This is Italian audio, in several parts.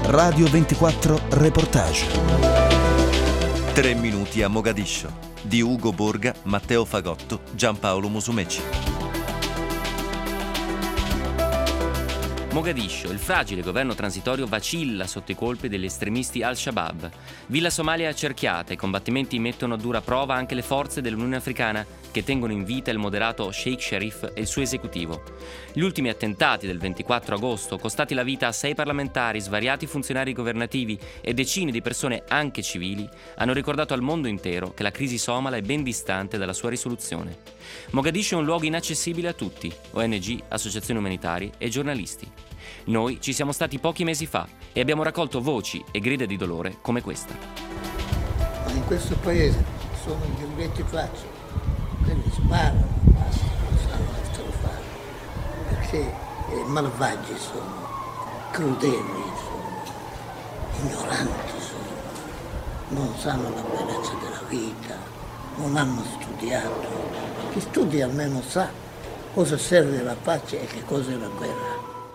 Radio 24 Reportage. 3 minuti a Mogadiscio di Ugo Borga, Matteo Fagotto, Giampaolo Musumeci. Mogadiscio, il fragile governo transitorio vacilla sotto i colpi degli estremisti Al-Shabaab. Villa Somalia accerchiata, i combattimenti mettono a dura prova anche le forze dell'Unione Africana che tengono in vita il moderato Sheikh Sharif e il suo esecutivo. Gli ultimi attentati del 24 agosto, costati la vita a 6 parlamentari, svariati funzionari governativi e decine di persone anche civili, hanno ricordato al mondo intero che la crisi somala è ben distante dalla sua risoluzione. Mogadiscio è un luogo inaccessibile a tutti, ONG, associazioni umanitarie e giornalisti. Noi ci siamo stati pochi mesi fa e abbiamo raccolto voci e grida di dolore come questa. Ma in questo paese sono gli urletti facili, quelli sparano, basta, non sanno altro fare, perché malvagi sono, crudeli sono, ignoranti sono, non sanno la bellezza della vita, non hanno studiato. Chi studia almeno sa cosa serve la pace e che cosa è la guerra.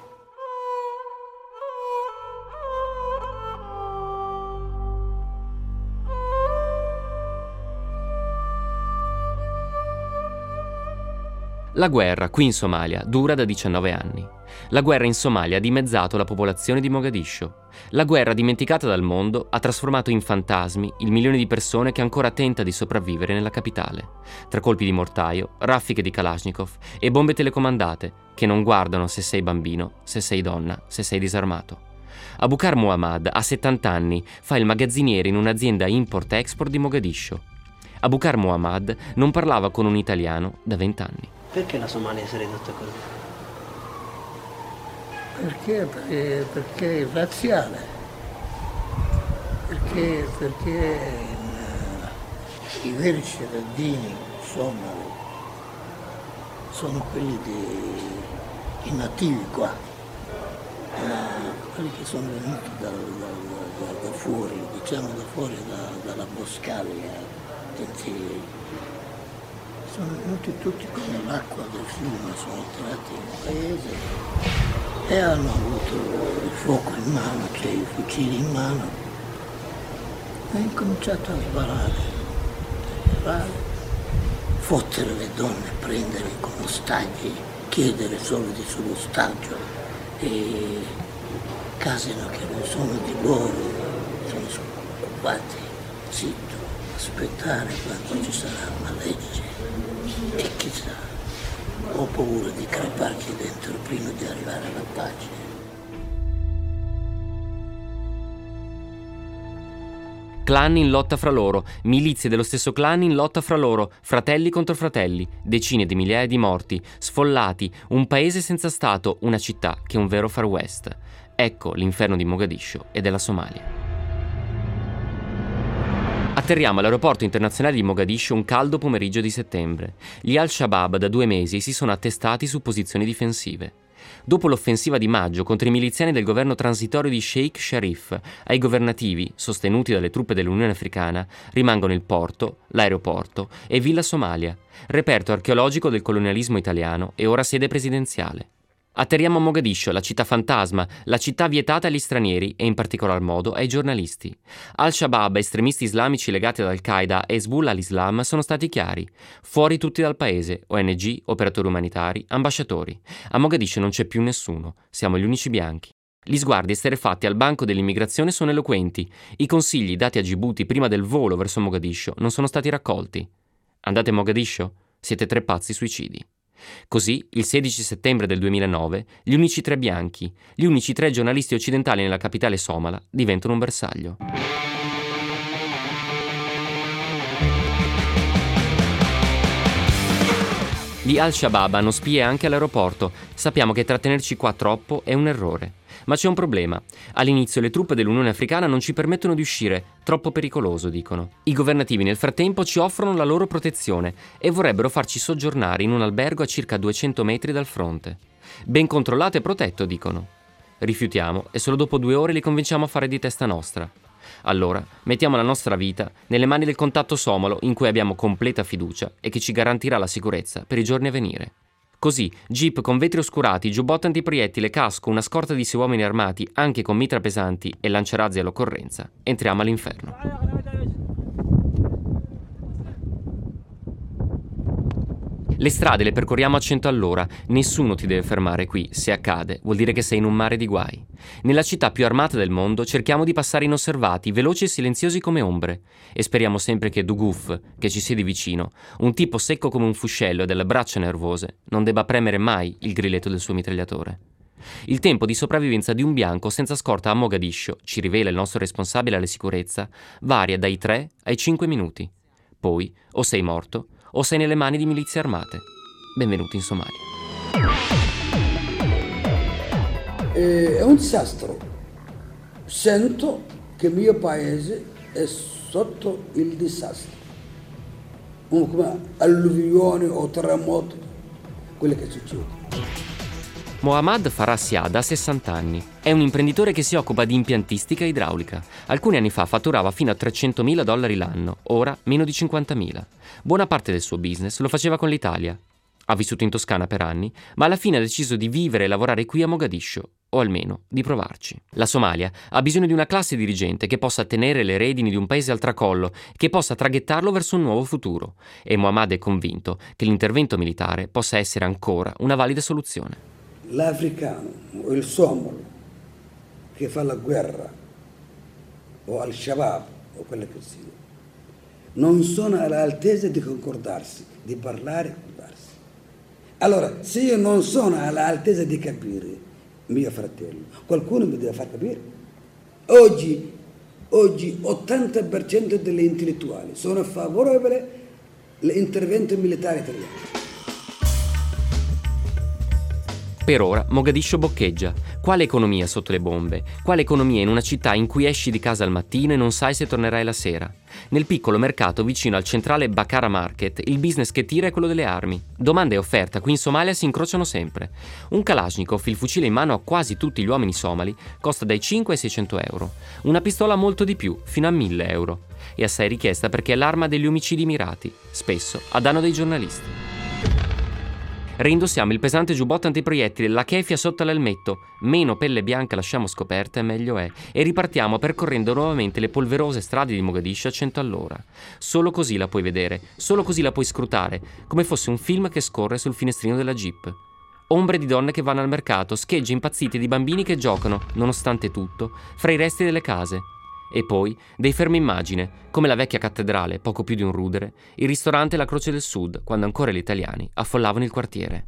La guerra qui in Somalia dura da 19 anni. La guerra in Somalia ha dimezzato la popolazione di Mogadiscio. La guerra, dimenticata dal mondo, ha trasformato in fantasmi il milione di persone che ancora tenta di sopravvivere nella capitale. Tra colpi di mortaio, raffiche di Kalashnikov e bombe telecomandate che non guardano se sei bambino, se sei donna, se sei disarmato. Abukar Muhammad ha 70 anni, fa il magazziniere in un'azienda import-export di Mogadiscio. Abukar Muhammad non parlava con un italiano da 20 anni. Perché la Somalia si è ridotta così? Perché è razziale, perché i veri cittadini somali sono quelli i nativi qua, quelli che sono venuti da fuori, diciamo da fuori, dalla Boscaglia, sono venuti tutti come l'acqua del fiume, sono entrati in paese e hanno avuto il fuoco in mano, cioè i fucili in mano, e hanno incominciato a sparare, fottere le donne, prendere come ostaggi, chiedere soldi sull'ostaggio, e case che non sono di loro, sono occupati, zitto, aspettare quando ci sarà una legge. E chissà, ho paura di creparci dentro prima di arrivare alla pace. Clan in lotta fra loro, milizie dello stesso clan in lotta fra loro, fratelli contro fratelli, decine di migliaia di morti, sfollati, un paese senza stato, una città che è un vero Far West. Ecco l'inferno di Mogadiscio e della Somalia. Atterriamo all'aeroporto internazionale di Mogadiscio un caldo pomeriggio di settembre. Gli Al-Shabaab da 2 mesi si sono attestati su posizioni difensive. Dopo l'offensiva di maggio contro i miliziani del governo transitorio di Sheikh Sharif, ai governativi, sostenuti dalle truppe dell'Unione Africana, rimangono il porto, l'aeroporto e Villa Somalia, reperto archeologico del colonialismo italiano e ora sede presidenziale. Atterriamo a Mogadiscio, la città fantasma, la città vietata agli stranieri e in particolar modo ai giornalisti. Al-Shabaab, estremisti islamici legati ad Al-Qaeda e Hezbollah al-Islam sono stati chiari. Fuori tutti dal paese, ONG, operatori umanitari, ambasciatori. A Mogadiscio non c'è più nessuno, siamo gli unici bianchi. Gli sguardi esterrefatti al banco dell'immigrazione sono eloquenti. I consigli dati a Gibuti prima del volo verso Mogadiscio non sono stati raccolti. Andate a Mogadiscio? Siete 3 pazzi suicidi. Così, il 16 settembre del 2009, gli unici 3 bianchi, gli unici 3 giornalisti occidentali nella capitale somala, diventano un bersaglio. Gli Al-Shabaab hanno spie anche all'aeroporto. Sappiamo che trattenerci qua troppo è un errore. Ma c'è un problema. All'inizio le truppe dell'Unione Africana non ci permettono di uscire, troppo pericoloso, dicono. I governativi nel frattempo ci offrono la loro protezione e vorrebbero farci soggiornare in un albergo a circa 200 metri dal fronte. Ben controllato e protetto, dicono. Rifiutiamo e solo dopo 2 ore li convinciamo a fare di testa nostra. Allora mettiamo la nostra vita nelle mani del contatto somalo in cui abbiamo completa fiducia e che ci garantirà la sicurezza per i giorni a venire. Così, jeep con vetri oscurati, giubbotto antiproiettile, casco, una scorta di 6 uomini armati, anche con mitra pesanti e lanciarazzi all'occorrenza, entriamo all'inferno. Le strade le percorriamo a 100 all'ora, nessuno ti deve fermare qui, se accade vuol dire che sei in un mare di guai. Nella città più armata del mondo cerchiamo di passare inosservati, veloci e silenziosi come ombre, e speriamo sempre che Duguf, che ci siedi vicino, un tipo secco come un fuscello e dalle braccia nervose, non debba premere mai il grilletto del suo mitragliatore. Il tempo di sopravvivenza di un bianco senza scorta a Mogadiscio, ci rivela il nostro responsabile alla sicurezza, varia dai 3 ai 5 minuti. Poi o sei morto o sei nelle mani di milizie armate. Benvenuti in Somalia. È un disastro. Sento che il mio paese è sotto il disastro. Come alluvioni o terremoti, quello che succede. Mohammad Farah Siada ha 60 anni. È un imprenditore che si occupa di impiantistica idraulica. Alcuni anni fa fatturava fino a $300.000 l'anno, ora meno di 50.000. Buona parte del suo business lo faceva con l'Italia. Ha vissuto in Toscana per anni, ma alla fine ha deciso di vivere e lavorare qui a Mogadiscio, o almeno di provarci. La Somalia ha bisogno di una classe dirigente che possa tenere le redini di un paese al tracollo, che possa traghettarlo verso un nuovo futuro. E Mohammad è convinto che l'intervento militare possa essere ancora una valida soluzione. L'africano o il somalo che fa la guerra o al-Shabaab o quello che sia non sono all'altezza di concordarsi, di parlare, di darsi. Allora, se io non sono all'altezza di capire mio fratello, qualcuno mi deve far capire. Oggi 80% degli intellettuali sono favorevoli all'intervento militare italiano. Per ora Mogadiscio boccheggia. Quale economia sotto le bombe? Quale economia in una città in cui esci di casa al mattino e non sai se tornerai la sera? Nel piccolo mercato vicino al centrale Bakara Market il business che tira è quello delle armi. Domanda e offerta qui in Somalia si incrociano sempre. Un Kalashnikov, il fucile in mano a quasi tutti gli uomini somali, costa dai 5 ai 600 euro. Una pistola molto di più, fino a 1.000 euro. E assai richiesta perché è l'arma degli omicidi mirati, spesso a danno dei giornalisti. Reindossiamo il pesante giubbotto antiproiettile, la kefia sotto l'elmetto, meno pelle bianca lasciamo scoperta e meglio è, e ripartiamo percorrendo nuovamente le polverose strade di Mogadiscio a 100 all'ora. Solo così la puoi vedere, solo così la puoi scrutare, come fosse un film che scorre sul finestrino della Jeep. Ombre di donne che vanno al mercato, schegge impazzite di bambini che giocano, nonostante tutto, fra i resti delle case. E poi dei fermi immagine, come la vecchia cattedrale, poco più di un rudere, il ristorante La Croce del Sud, quando ancora gli italiani affollavano il quartiere.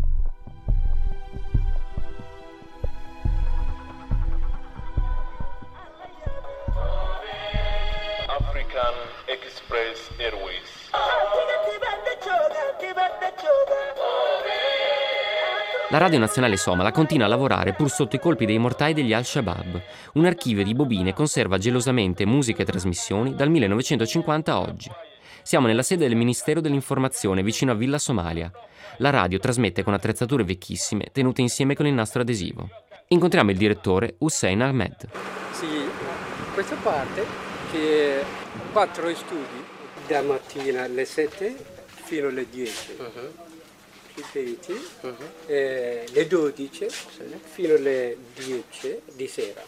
African Express Airways. La Radio Nazionale Somala continua a lavorare pur sotto i colpi dei mortai degli Al-Shabaab. Un archivio di bobine conserva gelosamente musiche e trasmissioni dal 1950 a oggi. Siamo nella sede del Ministero dell'Informazione, vicino a Villa Somalia. La radio trasmette con attrezzature vecchissime, tenute insieme con il nastro adesivo. Incontriamo il direttore Hussein Ahmed. Sì, questa parte che 4 studi da mattina alle 7 fino alle 10. Ripeti, le 12 fino alle 10 di sera.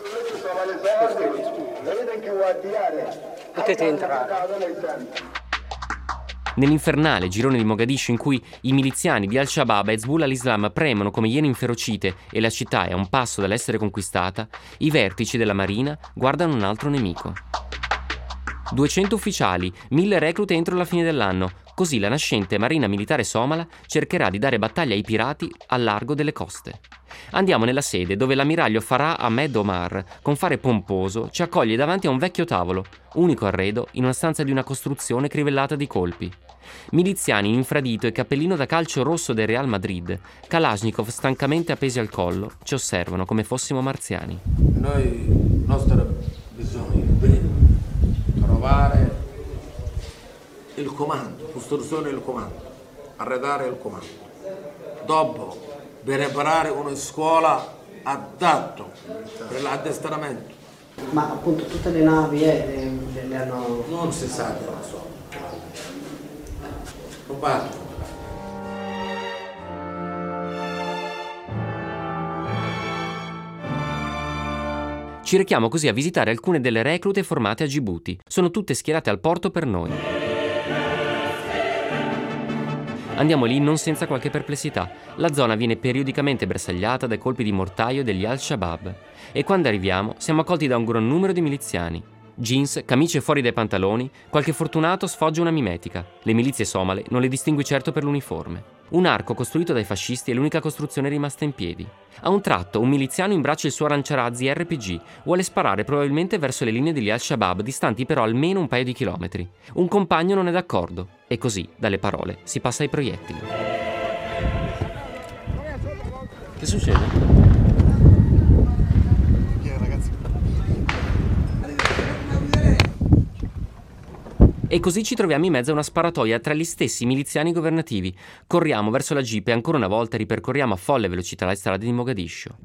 Potete entrare. Nell'infernale girone di Mogadiscio in cui i miliziani di Al-Shabaab e Hezbollah al-Islam premono come iene inferocite e la città è a un passo dall'essere conquistata, i vertici della Marina guardano un altro nemico. 200 ufficiali, 1000 reclute entro la fine dell'anno. Così la nascente Marina Militare Somala cercherà di dare battaglia ai pirati al largo delle coste. Andiamo nella sede dove l'ammiraglio Farah Ahmed Omar, con fare pomposo, ci accoglie davanti a un vecchio tavolo, unico arredo in una stanza di una costruzione crivellata di colpi. Miliziani in infradito e cappellino da calcio rosso del Real Madrid, Kalashnikov stancamente appesi al collo, ci osservano come fossimo marziani. Noi, nostro bisogno è trovare il comando, costruzione del comando, arredare il comando. Dopo preparare una scuola adatta per l'addestramento. Ma appunto tutte le navi le hanno... Non si sa che lo so. Non parlo. Ci rechiamo così a visitare alcune delle reclute formate a Gibuti. Sono tutte schierate al porto per noi. Andiamo lì non senza qualche perplessità. La zona viene periodicamente bersagliata dai colpi di mortaio degli Al-Shabaab e quando arriviamo siamo accolti da un gran numero di miliziani. Jeans, camicie fuori dai pantaloni, qualche fortunato sfoggia una mimetica. Le milizie somale non le distingui certo per l'uniforme. Un arco costruito dai fascisti è l'unica costruzione rimasta in piedi. A un tratto un miliziano imbraccia il suo lanciarazzi RPG, vuole sparare probabilmente verso le linee degli Al-Shabaab, distanti però almeno un paio di chilometri. Un compagno non è d'accordo e così, dalle parole, si passa ai proiettili. Che succede? E così ci troviamo in mezzo a una sparatoia tra gli stessi miliziani governativi. Corriamo verso la jeep e ancora una volta ripercorriamo a folle velocità le strade di Mogadiscio.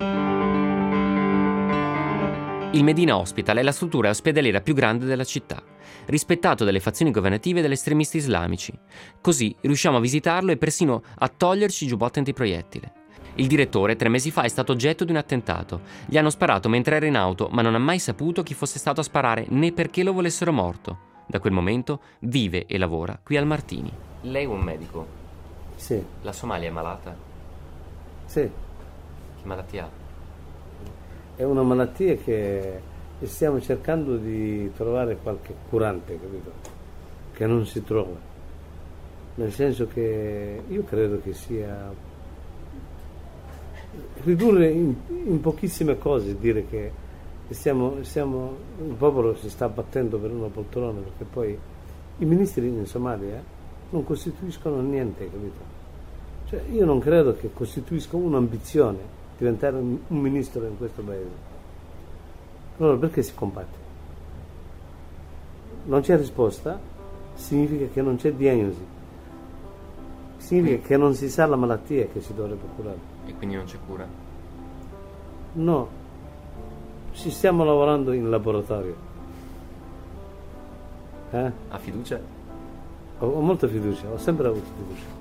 Il Medina Hospital è la struttura ospedaliera più grande della città, rispettato dalle fazioni governative e dagli estremisti islamici. Così riusciamo a visitarlo e persino a toglierci i giubbotti antiproiettile. Il direttore 3 mesi fa è stato oggetto di un attentato. Gli hanno sparato mentre era in auto, ma non ha mai saputo chi fosse stato a sparare né perché lo volessero morto. Da quel momento vive e lavora qui al Martini. Lei è un medico? Sì. La Somalia è malata? Sì. Che malattia ha? È una malattia che stiamo cercando di trovare qualche curante, capito? Che non si trova. Nel senso che io credo che sia ridurre in pochissime cose, dire che il popolo si sta battendo per una poltrona, perché poi i ministri in Somalia non costituiscono niente, capito? Cioè io non credo che costituisca un'ambizione diventare un ministro in questo paese. Allora perché si combatte? Non c'è risposta, significa che non c'è diagnosi, significa che non si sa la malattia che si dovrebbe curare. E quindi non c'è cura? No. Ci stiamo lavorando in laboratorio. Ha fiducia? Ho molta fiducia, ho sempre avuto fiducia.